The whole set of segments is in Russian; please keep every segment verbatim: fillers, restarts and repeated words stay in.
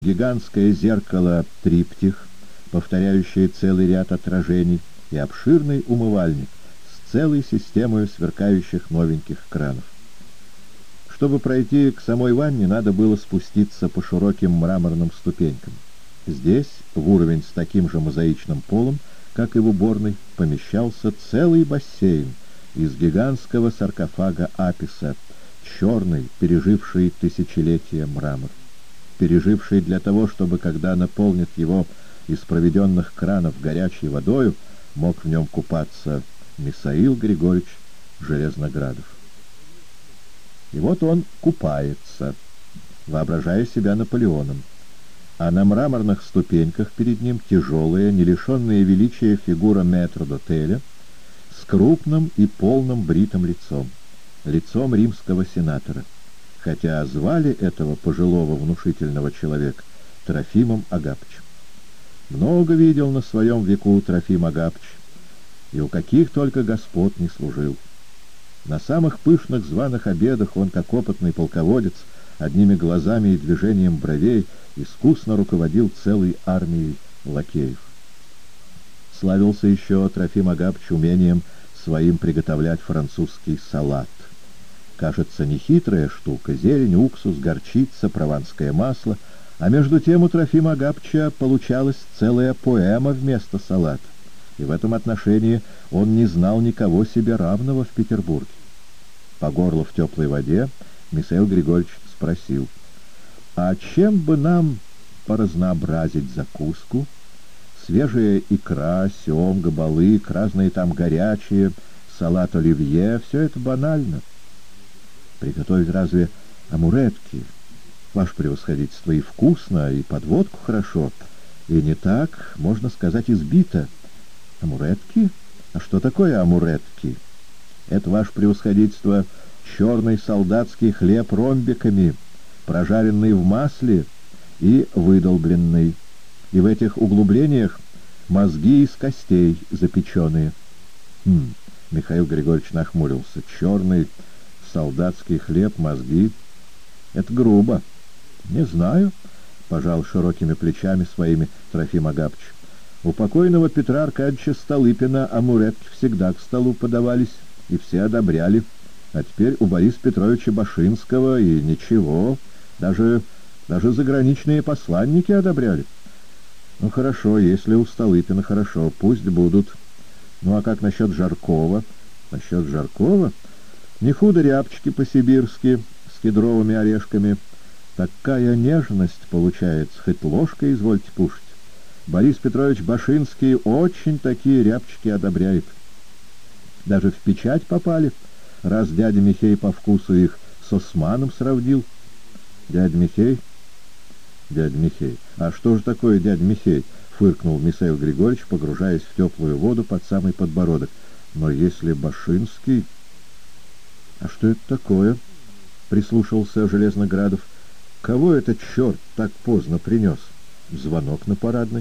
гигантское зеркало-триптих, повторяющее целый ряд отражений, и обширный умывальник с целой системой сверкающих новеньких кранов. Чтобы пройти к самой ванне, надо было спуститься по широким мраморным ступенькам. Здесь, в уровень с таким же мозаичным полом, как и в уборной, помещался целый бассейн из гигантского саркофага Аписа, черный, переживший тысячелетия мрамор, переживший для того, чтобы, когда наполнит его из проведенных кранов горячей водою, мог в нем купаться Михаил Григорьевич Железноградов. И вот он купается, воображая себя Наполеоном, а на мраморных ступеньках перед ним тяжелая, не лишенная величия фигура метрдотеля с крупным и полным бритым лицом, лицом римского сенатора, хотя звали этого пожилого внушительного человека Трофимом Агапычем. Много видел на своем веку Трофим Агапыч, и у каких только господ не служил. На самых пышных званых обедах он, как опытный полководец, одними глазами и движением бровей искусно руководил целой армией лакеев. Славился еще Трофим Агапыч умением своим приготовлять французский салат. Кажется, нехитрая штука: зелень, уксус, горчица, прованское масло, а между тем у Трофима Агапыча получалась целая поэма вместо салата, и в этом отношении он не знал никого себе равного в Петербурге. По горло в теплой воде Михаил Григорьевич спросил: «А чем бы нам поразнообразить закуску? Свежая икра, семга, балык, разные там горячие, салат оливье — все это банально. Приготовить разве амуретки? Ваше превосходительство, и вкусно, и под водку хорошо, и не так, можно сказать, избито. Амуретки? А что такое амуретки? Это, ваше превосходительство, черный солдатский хлеб ромбиками, прожаренный в масле и выдолбленный, и в этих углублениях мозги из костей запеченные». Хм, Михаил Григорьевич нахмурился. Черный солдатский хлеб, мозги — это грубо. «Не знаю», — пожал широкими плечами своими Трофим Агапыч. «У покойного Петра Аркадьевича Столыпина амуретки всегда к столу подавались, и все одобряли. А теперь у Бориса Петровича Башинского и ничего, даже, даже заграничные посланники одобряли». «Ну хорошо, если у Столыпина хорошо, пусть будут. Ну а как насчет жаркого?» «Насчет жаркого? Не худо рябчики по-сибирски с кедровыми орешками. Такая нежность получается, хоть ложкой извольте кушать. Борис Петрович Башинский очень такие рябчики одобряет. Даже в печать попали, раз дядя Михей по вкусу их с Османом сравнил». «Дядя Михей? Дядя Михей. А что же такое дядя Михей?» — фыркнул Михаил Григорьевич, погружаясь в теплую воду под самый подбородок. «Но если Башинский...» «А что это такое?» — прислушался Железноградов. «Кого этот черт так поздно принес? Звонок на парадной».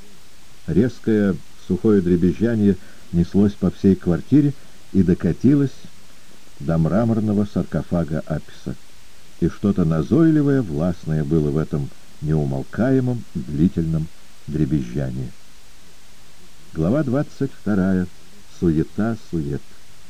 Резкое сухое дребезжание неслось по всей квартире и докатилось до мраморного саркофага Аписа. И что-то назойливое, властное было в этом неумолкаемом, длительном дребезжании. Глава двадцать вторая. Суета-сует.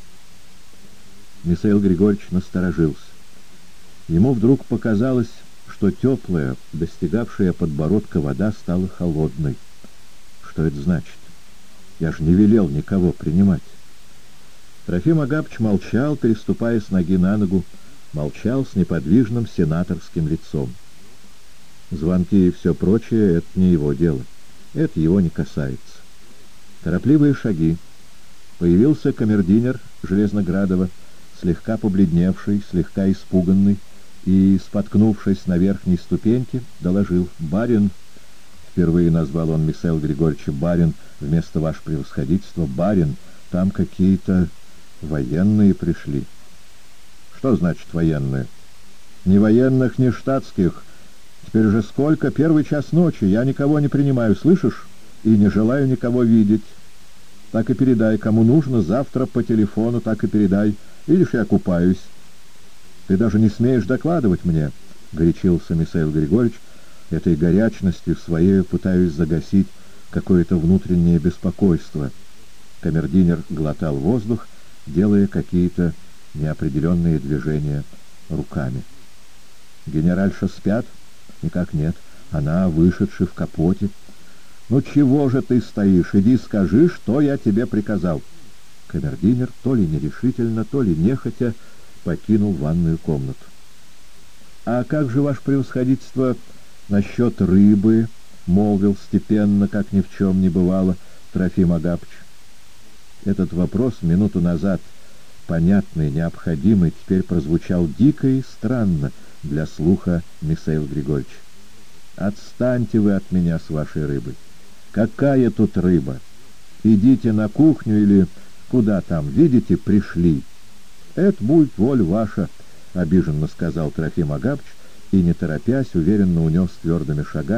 Михаил Григорьевич насторожился. Ему вдруг показалось, что теплая, достигавшая подбородка вода стала холодной. Что это значит? Я же не велел никого принимать. Трофим Агапыч молчал, переступая с ноги на ногу, молчал с неподвижным сенаторским лицом. Звонки и все прочее — это не его дело. Это его не касается. Торопливые шаги. Появился камердинер Железноградова, слегка побледневший, слегка испуганный, и, споткнувшись на верхней ступеньке, доложил: «Барин». Впервые назвал он Михаила Григорьевича барин вместо «ваше превосходительство». «Барин, там какие-то военные пришли». «Что значит военные?» «Ни военных, ни штатских. Теперь же сколько? Первый час ночи. Я никого не принимаю, слышишь? И не желаю никого видеть. Так и передай, кому нужно, завтра по телефону, так и передай. Видишь, я купаюсь». «Ты даже не смеешь докладывать мне», — горячился Михаил Григорьевич, Этой горячностью своей пытаюсь загасить какое-то внутреннее беспокойство. Камердинер глотал воздух, делая какие-то неопределенные движения руками. «Генеральша спят?» «Никак нет. Она, вышедши в капоте». «Ну чего же ты стоишь? Иди скажи, что я тебе приказал». Камердинер то ли нерешительно, то ли нехотя покинул ванную комнату. «А как же, ваше превосходительство, насчет рыбы?» — молвил степенно, как ни в чем не бывало, Трофим Агапыч. Этот вопрос минуту назад, понятный, необходимый, теперь прозвучал дико и странно для слуха Михаила Григорьевича. «Отстаньте вы от меня с вашей рыбой! Какая тут рыба? Идите на кухню или куда там, видите, пришли!» «Это будет воля ваша», — обиженно сказал Трофим Агапыч и, не торопясь, уверенно унес твердыми шагами